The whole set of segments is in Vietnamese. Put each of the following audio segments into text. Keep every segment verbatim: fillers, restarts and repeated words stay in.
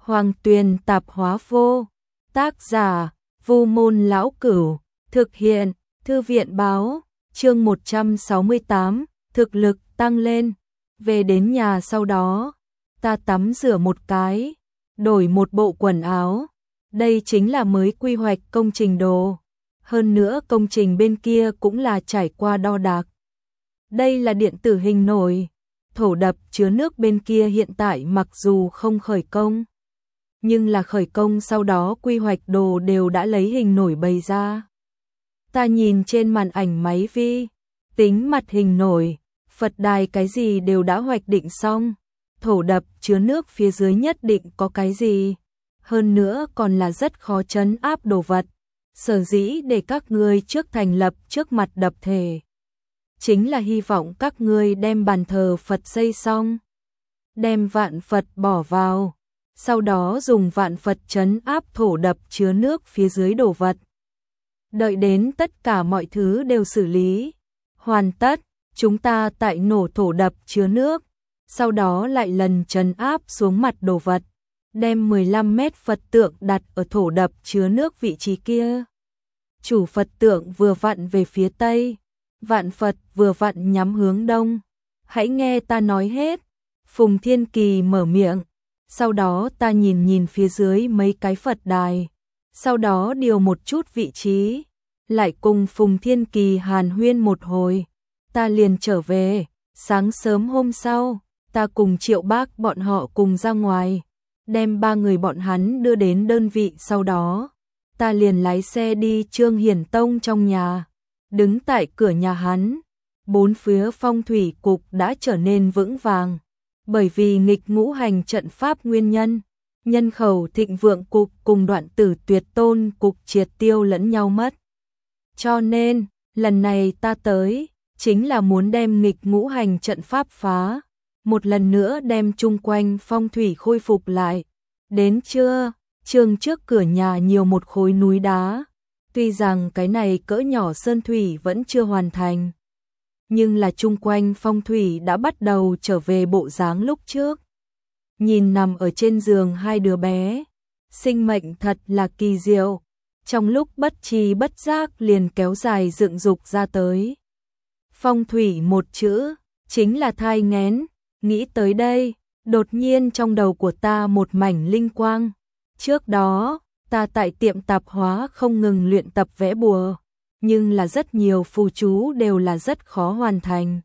Hoàng Tuyền tạp hóa vô. Tác giả, Vu Môn Lão Cửu. Thực hiện, Thư viện báo. Chương một trăm sáu mươi tám, thực lực tăng lên. Về đến nhà sau đó, ta tắm rửa một cái, đổi một bộ quần áo. Đây chính là mới quy hoạch công trình đồ. Hơn nữa công trình bên kia cũng là trải qua đo đạc. Đây là điện tử hình nổi. Thổ đập chứa nước bên kia hiện tại mặc dù không khởi công, nhưng là khởi công sau đó quy hoạch đồ đều đã lấy hình nổi bày ra. Ta nhìn trên màn ảnh máy vi tính mặt hình nổi, Phật đài cái gì đều đã hoạch định xong. Thổ đập chứa nước phía dưới nhất định có cái gì. Hơn nữa còn là rất khó trấn áp đồ vật. Sở dĩ để các ngươi trước thành lập trước mặt đập thể, chính là hy vọng các ngươi đem bàn thờ Phật xây xong, đem vạn Phật bỏ vào, sau đó dùng vạn Phật trấn áp thổ đập chứa nước phía dưới đồ vật. Đợi đến tất cả mọi thứ đều xử lý hoàn tất, chúng ta tại nổ thổ đập chứa nước, sau đó lại lần trấn áp xuống mặt đồ vật, đem mười lăm mét Phật tượng đặt ở thổ đập chứa nước vị trí kia. Chủ Phật tượng vừa vặn về phía Tây, vạn Phật vừa vặn nhắm hướng Đông. Hãy nghe ta nói hết. Phùng Thiên Kỳ mở miệng. Sau đó ta nhìn nhìn phía dưới mấy cái Phật đài. Sau đó điều một chút vị trí. Lại cùng Phùng Thiên Kỳ hàn huyên một hồi. Ta liền trở về. Sáng sớm hôm sau, ta cùng Triệu Bác bọn họ cùng ra ngoài, đem ba người bọn hắn đưa đến đơn vị. Sau đó ta liền lái xe đi Trương Hiển Tông trong nhà. Đứng tại cửa nhà hắn, bốn phía phong thủy cục đã trở nên vững vàng. Bởi vì nghịch ngũ hành trận pháp nguyên nhân, nhân khẩu thịnh vượng cục cùng đoạn tử tuyệt tôn cục triệt tiêu lẫn nhau mất. Cho nên, lần này ta tới, chính là muốn đem nghịch ngũ hành trận pháp phá, một lần nữa đem chung quanh phong thủy khôi phục lại. Đến trưa, trường trước cửa nhà nhiều một khối núi đá. Tuy rằng cái này cỡ nhỏ sơn thủy vẫn chưa hoàn thành, nhưng là chung quanh phong thủy đã bắt đầu trở về bộ dáng lúc trước. Nhìn nằm ở trên giường hai đứa bé, sinh mệnh thật là kỳ diệu, trong lúc bất tri bất giác liền kéo dài dựng dục ra tới. Phong thủy một chữ, chính là thai nghén. Nghĩ tới đây, đột nhiên trong đầu của ta một mảnh linh quang. Trước đó, ta tại tiệm tạp hóa không ngừng luyện tập vẽ bùa, nhưng là rất nhiều phù chú đều là rất khó hoàn thành.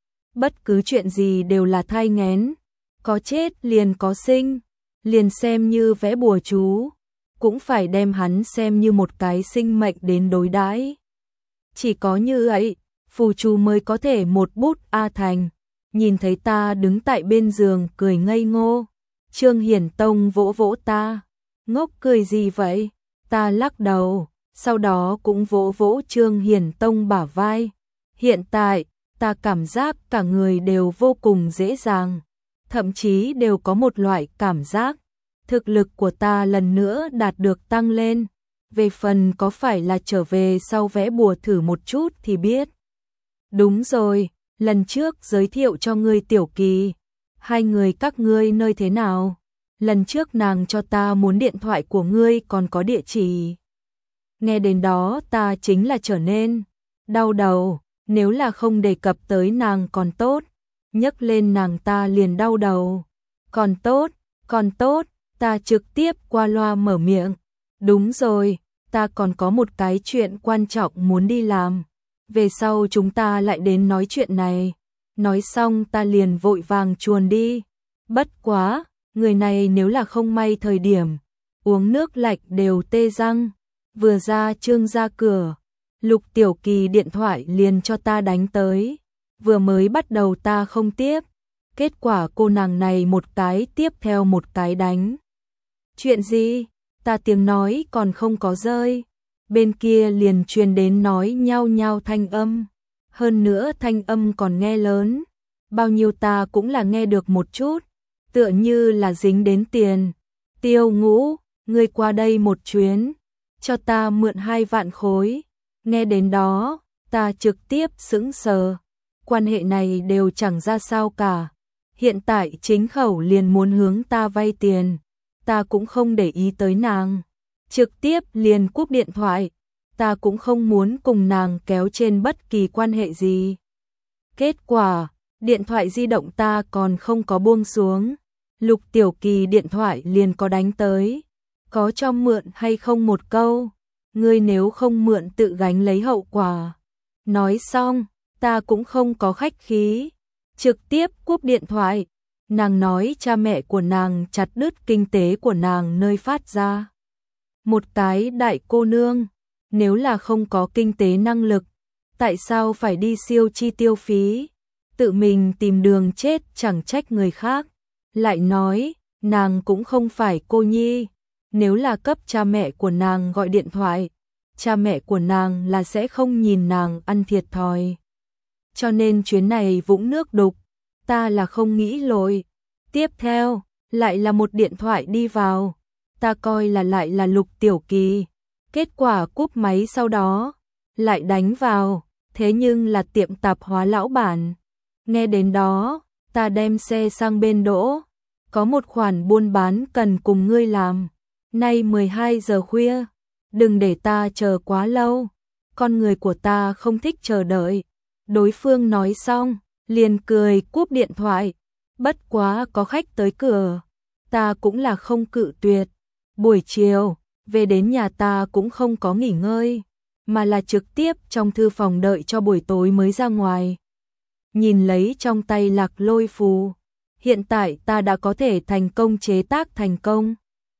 Bất cứ chuyện gì đều là thai nghén, có chết liền có sinh, liền xem như vẽ bùa chú, cũng phải đem hắn xem như một cái sinh mệnh đến đối đãi. Chỉ có như vậy, phù chú mới có thể một bút a thành. Nhìn thấy ta đứng tại bên giường cười ngây ngô, Trương Hiển Tông vỗ vỗ ta. Ngốc cười gì vậy? Ta lắc đầu, sau đó cũng vỗ vỗ Trương Hiển Tông bả vai. Hiện tại, ta cảm giác cả người đều vô cùng dễ dàng, thậm chí đều có một loại cảm giác thực lực của ta lần nữa đạt được tăng lên. Về phần có phải là trở về sau vẽ bùa thử một chút thì biết. Đúng rồi, lần trước giới thiệu cho ngươi Tiểu Kỳ, hai người các ngươi nơi thế nào? Lần trước nàng cho ta muốn điện thoại của ngươi còn có địa chỉ. Nghe đến đó ta chính là trở nên đau đầu, nếu là không đề cập tới nàng còn tốt, nhắc lên nàng ta liền đau đầu. Còn tốt, còn tốt, ta trực tiếp qua loa mở miệng. Đúng rồi, ta còn có một cái chuyện quan trọng muốn đi làm. Về sau chúng ta lại đến nói chuyện này. Nói xong ta liền vội vàng chuồn đi. Bất quá, người này nếu là không may thời điểm uống nước lạnh đều tê răng. Vừa ra Trương ra cửa, Lục Tiểu Kỳ điện thoại liền cho ta đánh tới. Vừa mới bắt đầu ta không tiếp, kết quả cô nàng này một cái tiếp theo một cái đánh. Chuyện gì? Ta tiếng nói còn không có rơi, bên kia liền truyền đến nói nhao nhao thanh âm. Hơn nữa thanh âm còn nghe lớn, bao nhiêu ta cũng là nghe được một chút, tựa như là dính đến tiền. Tiêu Ngũ, ngươi qua đây một chuyến, cho ta mượn hai vạn khối. Nghe đến đó, ta trực tiếp sững sờ. Quan hệ này đều chẳng ra sao cả. Hiện tại chính khẩu liền muốn hướng ta vay tiền. ta cũng không để ý tới nàng, trực tiếp liền cúp điện thoại, ta cũng không muốn cùng nàng kéo trên bất kỳ quan hệ gì. Kết quả, điện thoại di động ta còn không có buông xuống, Lục Tiểu Kỳ điện thoại liền có đánh tới, có cho mượn hay không một câu, ngươi nếu không mượn tự gánh lấy hậu quả. Nói xong, ta cũng không có khách khí, trực tiếp cúp điện thoại. Nàng nói cha mẹ của nàng chặt đứt kinh tế của nàng nơi phát ra. Một cái đại cô nương, nếu là không có kinh tế năng lực, tại sao phải đi siêu chi tiêu phí, tự mình tìm đường chết chẳng trách người khác. Lại nói, nàng cũng không phải cô nhi, nếu là cấp cha mẹ của nàng gọi điện thoại, cha mẹ của nàng là sẽ không nhìn nàng ăn thiệt thòi. Cho nên chuyến này vũng nước đục, ta là không nghĩ lội. Tiếp theo, lại là một điện thoại đi vào, ta coi là lại là Lục Tiểu Kỳ. Kết quả cúp máy sau đó, lại đánh vào, thế nhưng là tiệm tạp hóa lão bản. Nghe đến đó, ta đem xe sang bên đỗ, có một khoản buôn bán cần cùng ngươi làm. Nay mười hai giờ khuya, đừng để ta chờ quá lâu, con người của ta không thích chờ đợi. Đối phương nói xong, liền cười cúp điện thoại. Bất quá có khách tới cửa, ta cũng là không cự tuyệt. Buổi chiều, về đến nhà ta cũng không có nghỉ ngơi, mà là trực tiếp trong thư phòng đợi cho buổi tối mới ra ngoài. Nhìn lấy trong tay Lạc Lôi phù, hiện tại ta đã có thể thành công chế tác thành công.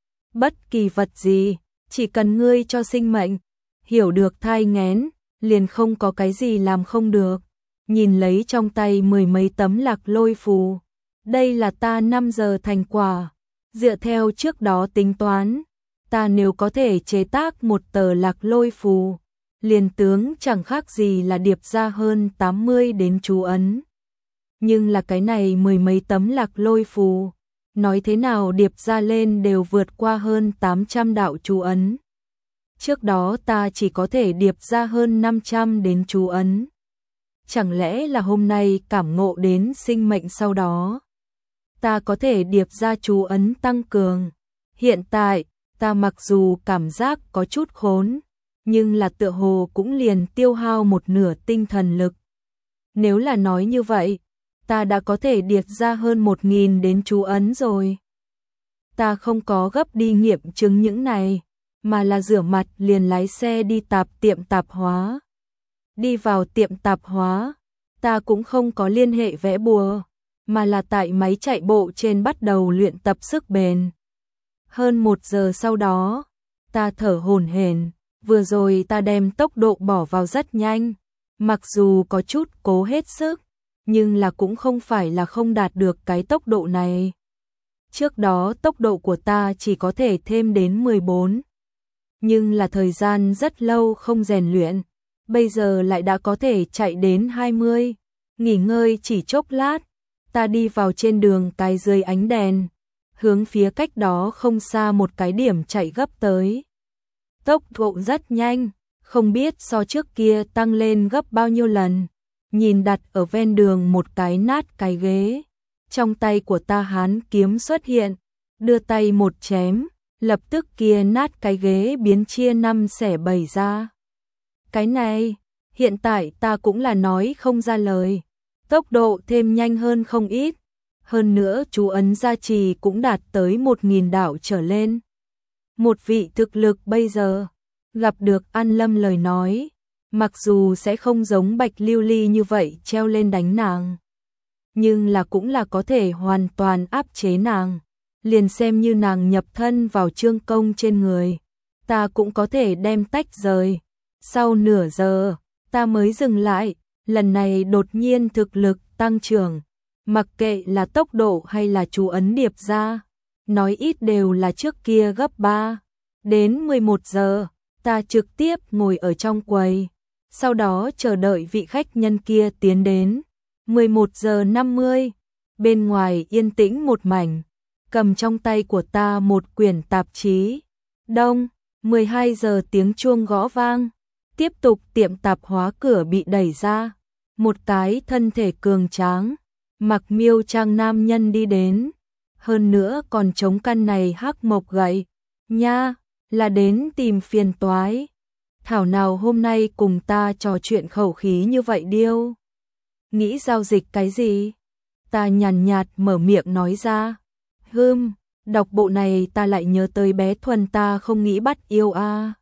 Bất kỳ vật gì, chỉ cần ngươi cho sinh mệnh, hiểu được thai nghén, liền không có cái gì làm không được. Nhìn lấy trong tay mười mấy tấm Lạc Lôi phù, đây là ta năm giờ thành quả. Dựa theo trước đó tính toán, ta nếu có thể chế tác một tờ Lạc Lôi phù, liền tướng chẳng khác gì là điệp ra hơn tám mươi đến chú ấn. Nhưng là cái này mười mấy tấm Lạc Lôi phù, nói thế nào điệp ra lên đều vượt qua hơn tám trăm đạo chú ấn. Trước đó ta chỉ có thể điệp ra hơn năm trăm đến chú ấn. Chẳng lẽ là hôm nay cảm ngộ đến sinh mệnh sau đó, ta có thể điệp ra chú ấn tăng cường. Hiện tại, ta mặc dù cảm giác có chút khốn, nhưng là tựa hồ cũng liền tiêu hao một nửa tinh thần lực. Nếu là nói như vậy, ta đã có thể điệp ra hơn một nghìn đến chú ấn rồi. Ta không có gấp đi nghiệm chứng những này, mà là rửa mặt liền lái xe đi tạp tiệm tạp hóa. Đi vào tiệm tạp hóa, ta cũng không có liên hệ vẽ bùa, mà là tại máy chạy bộ trên bắt đầu luyện tập sức bền. Hơn một giờ sau đó, ta thở hổn hển, vừa rồi ta đem tốc độ bỏ vào rất nhanh, mặc dù có chút cố hết sức, nhưng là cũng không phải là không đạt được cái tốc độ này. Trước đó tốc độ của ta chỉ có thể thêm đến mười bốn, nhưng là thời gian rất lâu không rèn luyện, bây giờ lại đã có thể chạy đến hai mươi. Nghỉ ngơi chỉ chốc lát, ta đi vào trên đường cái dưới ánh đèn, hướng phía cách đó không xa một cái điểm chạy gấp tới. Tốc độ rất nhanh, không biết so trước kia tăng lên gấp bao nhiêu lần. Nhìn đặt ở ven đường một cái nát cái ghế, trong tay của ta hán kiếm xuất hiện, đưa tay một chém, lập tức kia nát cái ghế biến chia năm xẻ bảy ra. Cái này, hiện tại ta cũng là nói không ra lời, tốc độ thêm nhanh hơn không ít, hơn nữa chú ấn gia trì cũng đạt tới một nghìn đạo trở lên. Một vị thực lực bây giờ, gặp được An Lâm lời nói, mặc dù sẽ không giống Bạch Lưu Ly như vậy treo lên đánh nàng, nhưng là cũng là có thể hoàn toàn áp chế nàng, liền xem như nàng nhập thân vào trương công trên người, ta cũng có thể đem tách rời. Sau nửa giờ, ta mới dừng lại, lần này đột nhiên thực lực tăng trưởng, mặc kệ là tốc độ hay là chú ấn điệp ra, nói ít đều là trước kia gấp ba. Đến mười một giờ, ta trực tiếp ngồi ở trong quầy, sau đó chờ đợi vị khách nhân kia tiến đến. mười một giờ năm mươi, bên ngoài yên tĩnh một mảnh, cầm trong tay của ta một quyển tạp chí. Đông, mười hai giờ tiếng chuông gõ vang, tiếp tục tiệm tạp hóa cửa bị đẩy ra, một cái thân thể cường tráng, mặc miêu trang nam nhân đi đến, hơn nữa còn chống căn này hắc mộc gậy, nha, là đến tìm phiền toái. Thảo nào hôm nay cùng ta trò chuyện khẩu khí như vậy điêu. Nghĩ giao dịch cái gì? Ta nhàn nhạt mở miệng nói ra. Hừm, đọc bộ này ta lại nhớ tới bé Thuần ta không nghĩ bắt yêu a. À.